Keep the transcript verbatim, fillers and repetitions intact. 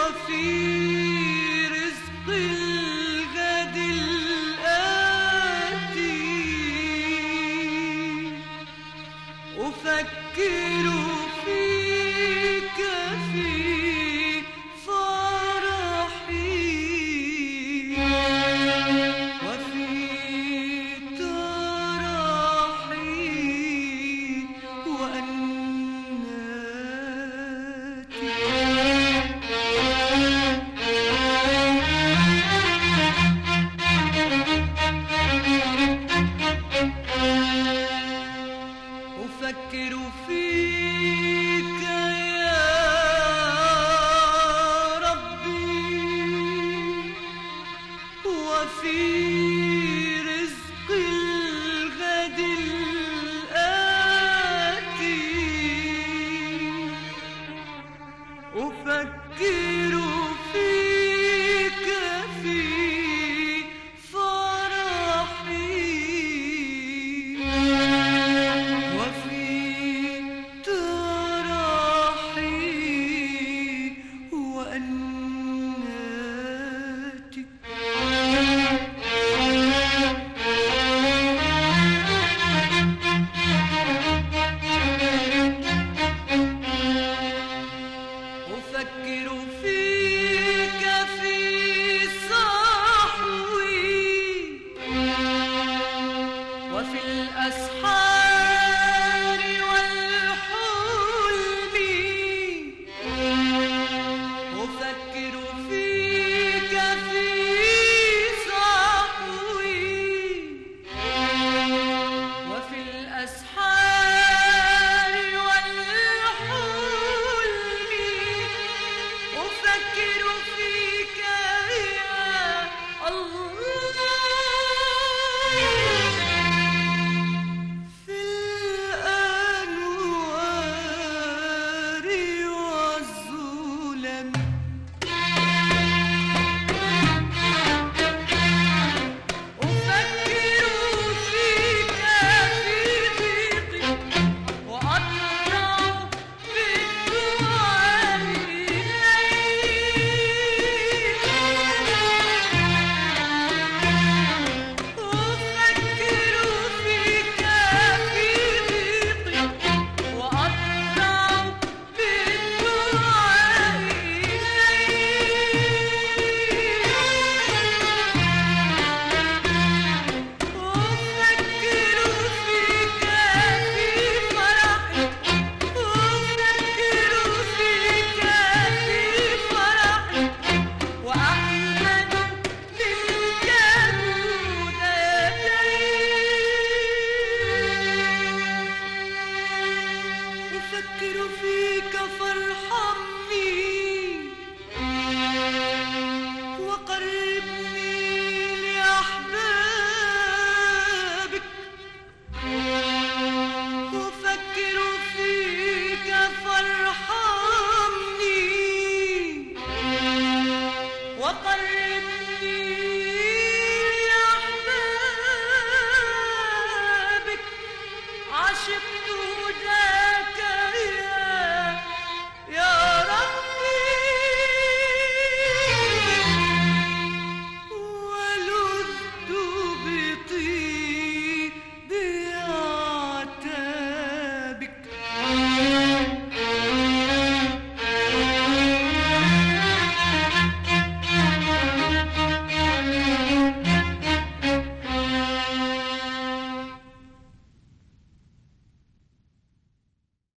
وفي رزق الغد الآتي أفكر فيك في فرحي وفي ترحي وأناتي أفكر فيك يا ربي وفي رزق الغد الآتي أفكر فيك في فرحي وفي ترحي وأناتي أفكر فيك في صحوي وفي الأسحار والحلم أفكر فيك في صحوي وفي الأسحار والحلم أفكر فيك يا الله في الأنوار والظلم أفكر فيك في ضيقي وأطلع بالدعاء إليك أفكر فيك في ضيقي وأطلع بالدعاء إليك أفكر فيك في فرحي أفكر فيك في فرحي وأحمد منك مودتي أفكر فيك فارحمني